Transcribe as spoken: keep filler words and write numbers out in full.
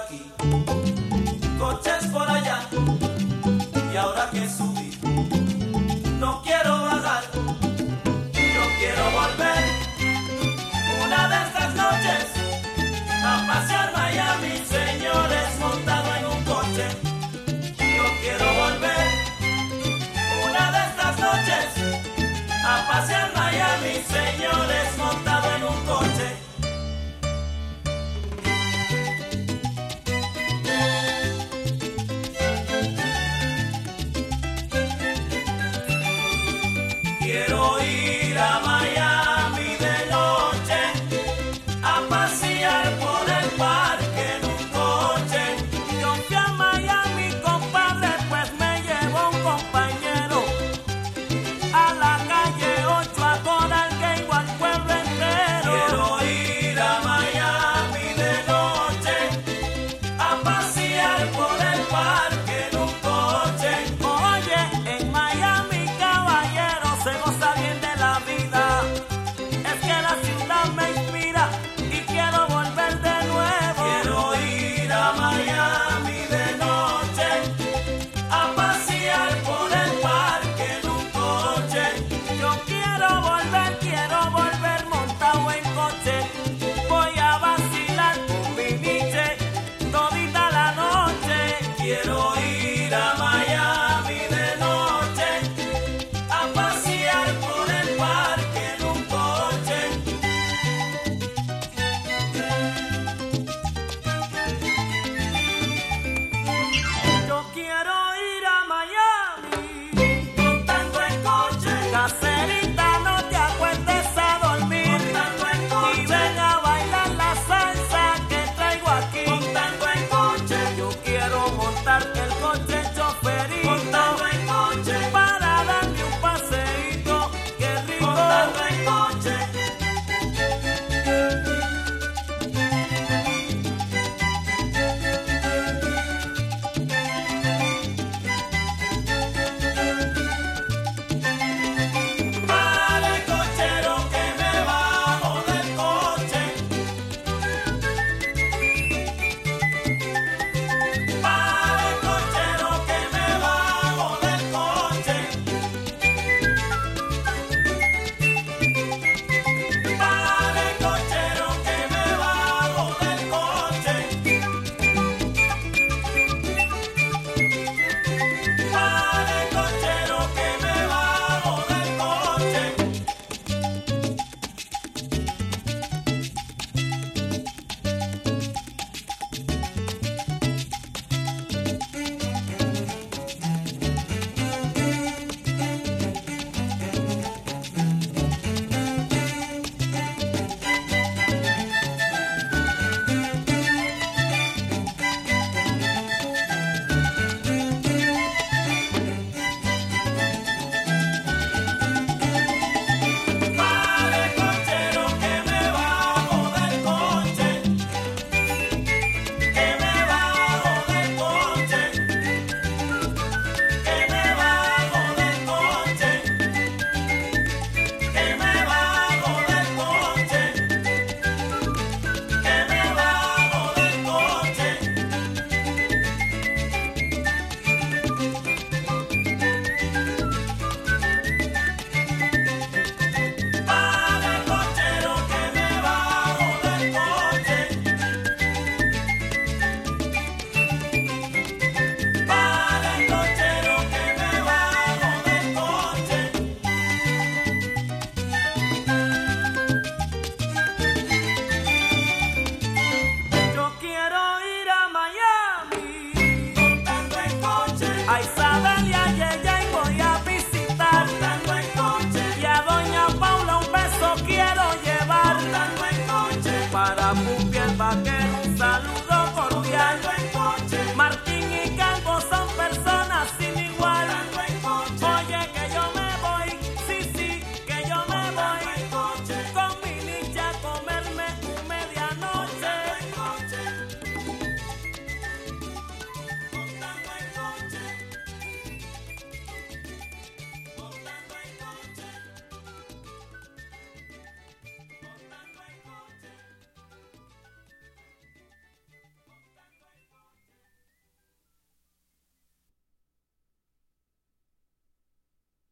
aquí, coches por allá, y ahora que subí, no quiero bajar, yo quiero volver una de estas noches a pasear Miami, señores, montado en un coche. Yo quiero volver una de estas noches a pasear Miami, señores, montado en un coche. Quiero ir a Miami de noche a pasear por el parque en un coche. Yo fui a Miami, compadre, pues me llevó un compañero a la calle ocho, a Coral Gate o al pueblo entero. Quiero ir a Miami de noche a pasear por el parque en un coche. Oye, en Miami, caballero, se goza bien de la vida. Es que la ciudad me inspira y quiero volver de nuevo. Quiero ir a Miami de noche a pasear por el parque en un coche. Yo quiero volver, quiero volver montado en coche. Voy a vacilar con mi niche todita la noche. Quiero